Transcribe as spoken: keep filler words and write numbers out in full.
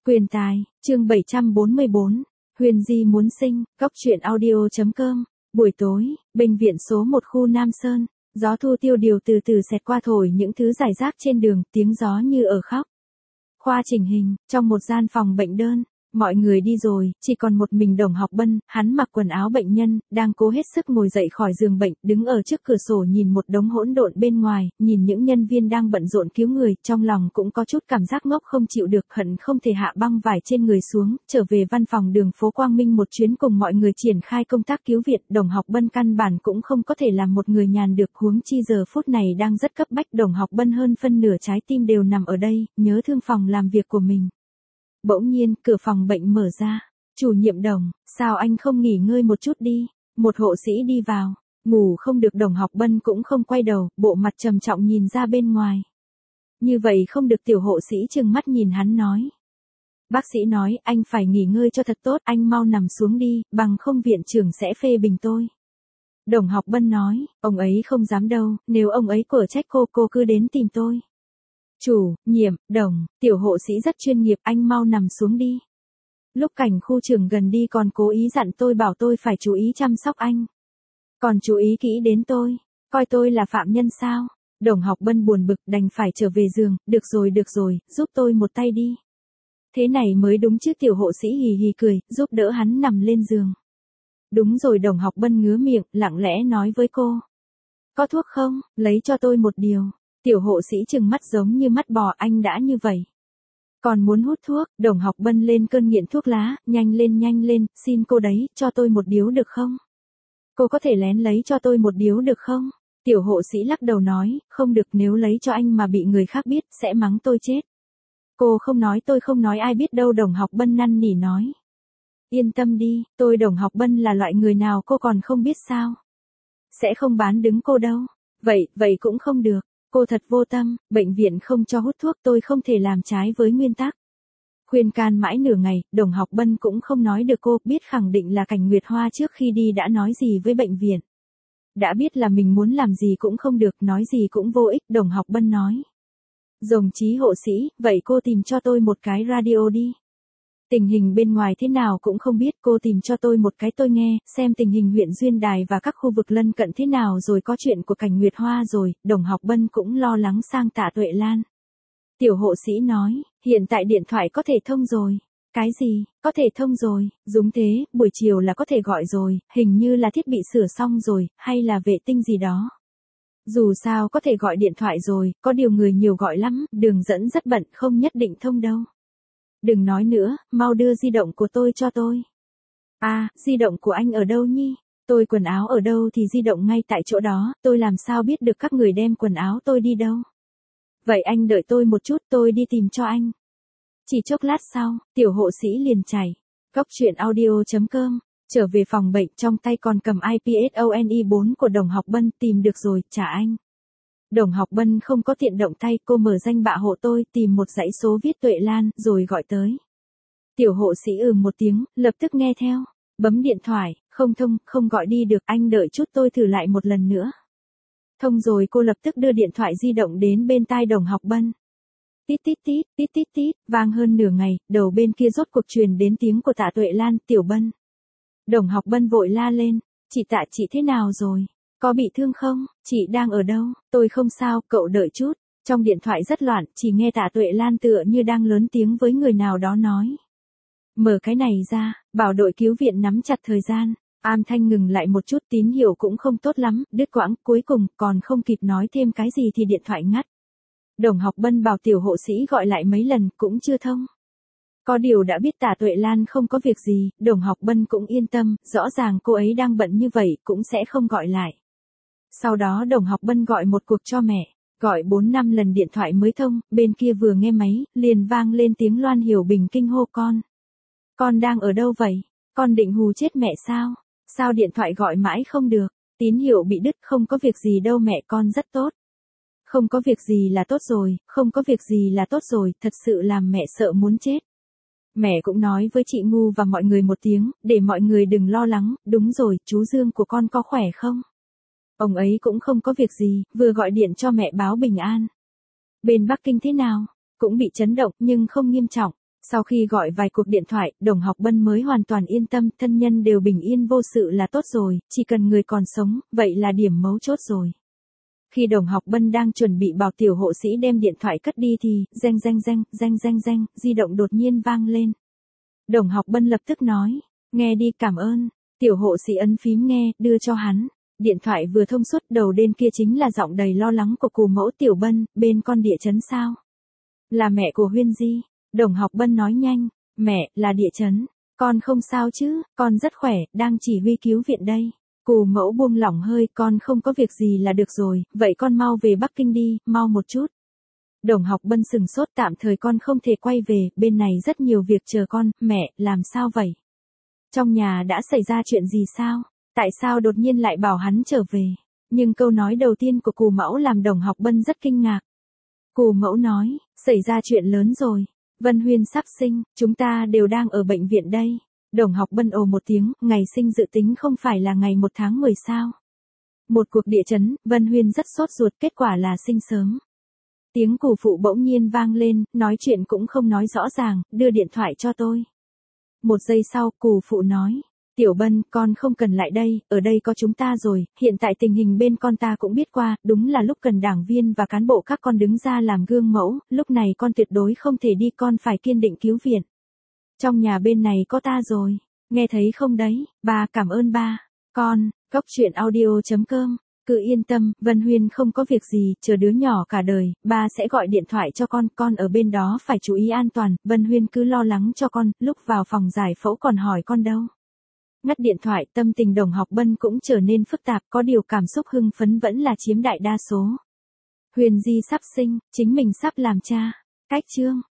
Quyền tài, chương bảy trăm bốn mươi bốn, Huyền Di muốn sinh, góc truyện audio.com, buổi tối, bệnh viện số một khu Nam Sơn, gió thu tiêu điều từ từ xẹt qua thổi những thứ rải rác trên đường, tiếng gió như ở khóc. Khoa chỉnh hình, trong một gian phòng bệnh đơn, mọi người đi rồi, chỉ còn một mình Đồng Học Bân, hắn mặc quần áo bệnh nhân, đang cố hết sức ngồi dậy khỏi giường bệnh, đứng ở trước cửa sổ nhìn một đống hỗn độn bên ngoài, nhìn những nhân viên đang bận rộn cứu người, trong lòng cũng có chút cảm giác ngốc không chịu được, hận không thể hạ băng vải trên người xuống, trở về văn phòng đường phố Quang Minh một chuyến cùng mọi người triển khai công tác cứu viện. Đồng Học Bân căn bản cũng không có thể làm một người nhàn được, huống chi giờ phút này đang rất cấp bách. Đồng Học Bân hơn phân nửa trái tim đều nằm ở đây, nhớ thương phòng làm việc của mình. Bỗng nhiên, cửa phòng bệnh mở ra. Chủ nhiệm Đồng, sao anh không nghỉ ngơi một chút đi? Một hộ sĩ đi vào. Ngủ không được. Đồng Học Bân cũng không quay đầu, bộ mặt trầm trọng nhìn ra bên ngoài. Như vậy không được. Tiểu hộ sĩ trừng mắt nhìn hắn nói. Bác sĩ nói, anh phải nghỉ ngơi cho thật tốt, anh mau nằm xuống đi, bằng không viện trưởng sẽ phê bình tôi. Đồng Học Bân nói, ông ấy không dám đâu, nếu ông ấy quở trách cô, cô cứ đến tìm tôi. Chủ, nhiệm, Đồng, tiểu hộ sĩ rất chuyên nghiệp, anh mau nằm xuống đi. Lúc Cảnh khu trưởng gần đi còn cố ý dặn tôi bảo tôi phải chú ý chăm sóc anh. Còn chú ý kỹ đến tôi, coi tôi là phạm nhân sao? Đồng Học Bân buồn bực đành phải trở về giường, được rồi được rồi, giúp tôi một tay đi. Thế này mới đúng chứ. Tiểu hộ sĩ hì hì cười, giúp đỡ hắn nằm lên giường. Đúng rồi. Đồng Học Bân ngứa miệng, lặng lẽ nói với cô. Có thuốc không, lấy cho tôi một điều. Tiểu hộ sĩ trừng mắt giống như mắt bò, anh đã như vậy. Còn muốn hút thuốc. Đồng Học Bân lên cơn nghiện thuốc lá, nhanh lên nhanh lên, xin cô đấy, cho tôi một điếu được không? Cô có thể lén lấy cho tôi một điếu được không? Tiểu hộ sĩ lắc đầu nói, không được, nếu lấy cho anh mà bị người khác biết, sẽ mắng tôi chết. Cô không nói tôi không nói ai biết đâu. Đồng Học Bân năn nỉ nói. Yên tâm đi, tôi Đồng Học Bân là loại người nào cô còn không biết sao? Sẽ không bán đứng cô đâu. Vậy, vậy cũng không được. Cô thật vô tâm, bệnh viện không cho hút thuốc, tôi không thể làm trái với nguyên tắc. Khuyên can mãi nửa ngày, Đồng Học Bân cũng không nói được. Cô biết khẳng định là Cảnh Nguyệt Hoa trước khi đi đã nói gì với bệnh viện. Đã biết là mình muốn làm gì cũng không được, nói gì cũng vô ích. Đồng Học Bân nói. Đồng chí hộ sĩ, vậy cô tìm cho tôi một cái radio đi. Tình hình bên ngoài thế nào cũng không biết, cô tìm cho tôi một cái tôi nghe, xem tình hình huyện Duyên Đài và các khu vực lân cận thế nào rồi. Có chuyện của Cảnh Nguyệt Hoa rồi. Đồng Học Bân cũng lo lắng sang Tạ Tuệ Lan. Tiểu hộ sĩ nói, hiện tại điện thoại có thể thông rồi. Cái gì, có thể thông rồi, đúng thế, buổi chiều là có thể gọi rồi, hình như là thiết bị sửa xong rồi, hay là vệ tinh gì đó. Dù sao có thể gọi điện thoại rồi, có điều người nhiều gọi lắm, đường dẫn rất bận, không nhất định thông đâu. Đừng nói nữa, mau đưa di động của tôi cho tôi. À, di động của anh ở đâu nhỉ? Tôi quần áo ở đâu thì di động ngay tại chỗ đó, tôi làm sao biết được các người đem quần áo tôi đi đâu. Vậy anh đợi tôi một chút, tôi đi tìm cho anh. Chỉ chốc lát sau, tiểu hộ sĩ liền chạy. Góc truyện audio.com, trở về phòng bệnh, trong tay còn cầm i pê ét o en e bốn của Đồng Học Bân, tìm được rồi, trả anh. Đồng Học Bân không có tiện động tay, cô mở danh bạ hộ tôi, tìm một dãy số viết Tuệ Lan, rồi gọi tới. Tiểu hộ sĩ ừ một tiếng, lập tức nghe theo, bấm điện thoại, không thông, không gọi đi được, anh đợi chút tôi thử lại một lần nữa. Thông rồi. Cô lập tức đưa điện thoại di động đến bên tai Đồng Học Bân. Tít tít tít, tít tít tít, vang hơn nửa ngày, đầu bên kia rốt cuộc truyền đến tiếng của Tạ Tuệ Lan. Tiểu Bân. Đồng Học Bân vội la lên, chị Tạ, chị thế nào rồi? Có bị thương không? Chị đang ở đâu? Tôi không sao, cậu đợi chút. Trong điện thoại rất loạn, chỉ nghe Tạ Tuệ Lan tựa như đang lớn tiếng với người nào đó nói. Mở cái này ra, bảo đội cứu viện nắm chặt thời gian. Am thanh ngừng lại một chút, tín hiệu cũng không tốt lắm, đứt quãng, cuối cùng còn không kịp nói thêm cái gì thì điện thoại ngắt. Đồng Học Bân bảo tiểu hộ sĩ gọi lại mấy lần, cũng chưa thông. Có điều đã biết Tạ Tuệ Lan không có việc gì, Đồng Học Bân cũng yên tâm, rõ ràng cô ấy đang bận như vậy, cũng sẽ không gọi lại. Sau đó Đồng Học Bân gọi một cuộc cho mẹ, gọi bốn năm lần điện thoại mới thông, bên kia vừa nghe máy, liền vang lên tiếng Loan Hiểu Bình kinh hô con. Con đang ở đâu vậy? Con định hù chết mẹ sao? Sao điện thoại gọi mãi không được? Tín hiệu bị đứt. Không có việc gì đâu mẹ, con rất tốt. Không có việc gì là tốt rồi, không có việc gì là tốt rồi, thật sự làm mẹ sợ muốn chết. Mẹ cũng nói với chị Ngu và mọi người một tiếng, để mọi người đừng lo lắng. Đúng rồi, chú Dương của con có khỏe không? Ông ấy cũng không có việc gì, vừa gọi điện cho mẹ báo bình an. Bên Bắc Kinh thế nào? Cũng bị chấn động, nhưng không nghiêm trọng. Sau khi gọi vài cuộc điện thoại, Đồng Học Bân mới hoàn toàn yên tâm, thân nhân đều bình yên vô sự là tốt rồi, chỉ cần người còn sống, vậy là điểm mấu chốt rồi. Khi Đồng Học Bân đang chuẩn bị bảo tiểu hộ sĩ đem điện thoại cất đi thì, reng reng reng, reng reng reng, di động đột nhiên vang lên. Đồng Học Bân lập tức nói, nghe đi, cảm ơn. Tiểu hộ sĩ ấn phím nghe, đưa cho hắn. Điện thoại vừa thông suốt, đầu bên kia chính là giọng đầy lo lắng của cù mẫu Tiểu Bân, bên con địa chấn sao? Là mẹ của Huyên Di. Đồng Học Bân nói nhanh, mẹ, là địa chấn. Con không sao chứ, con rất khỏe, đang chỉ huy cứu viện đây. Cù mẫu buông lỏng hơi, con không có việc gì là được rồi, vậy con mau về Bắc Kinh đi, mau một chút. Đồng Học Bân sừng sốt, tạm thời con không thể quay về, bên này rất nhiều việc chờ con, mẹ, làm sao vậy? Trong nhà đã xảy ra chuyện gì sao? Tại sao đột nhiên lại bảo hắn trở về? Nhưng câu nói đầu tiên của cù mẫu làm Đồng Học Bân rất kinh ngạc. Cù mẫu nói, xảy ra chuyện lớn rồi. Vân Huyên sắp sinh, chúng ta đều đang ở bệnh viện đây. Đồng Học Bân ồ một tiếng, ngày sinh dự tính không phải là ngày một tháng mười sao. Một cuộc địa chấn, Vân Huyên rất sốt ruột, kết quả là sinh sớm. Tiếng cù phụ bỗng nhiên vang lên, nói chuyện cũng không nói rõ ràng, đưa điện thoại cho tôi. Một giây sau, cù phụ nói, Tiểu Bân, con không cần lại đây, ở đây có chúng ta rồi, hiện tại tình hình bên con ta cũng biết qua, đúng là lúc cần đảng viên và cán bộ các con đứng ra làm gương mẫu, lúc này con tuyệt đối không thể đi, con phải kiên định cứu viện. Trong nhà bên này có ta rồi, nghe thấy không đấy, ba, cảm ơn ba, con, Cốc Truyện Audio chấm com. Cứ yên tâm, Vân Huyên không có việc gì, chờ đứa nhỏ cả đời, ba sẽ gọi điện thoại cho con, con ở bên đó phải chú ý an toàn, Vân Huyên cứ lo lắng cho con, lúc vào phòng giải phẫu còn hỏi con đâu. Ngắt điện thoại, tâm tình Đồng Học Bân cũng trở nên phức tạp, có điều cảm xúc hưng phấn vẫn là chiếm đại đa số. Huyền Di sắp sinh, chính mình sắp làm cha. Cách chương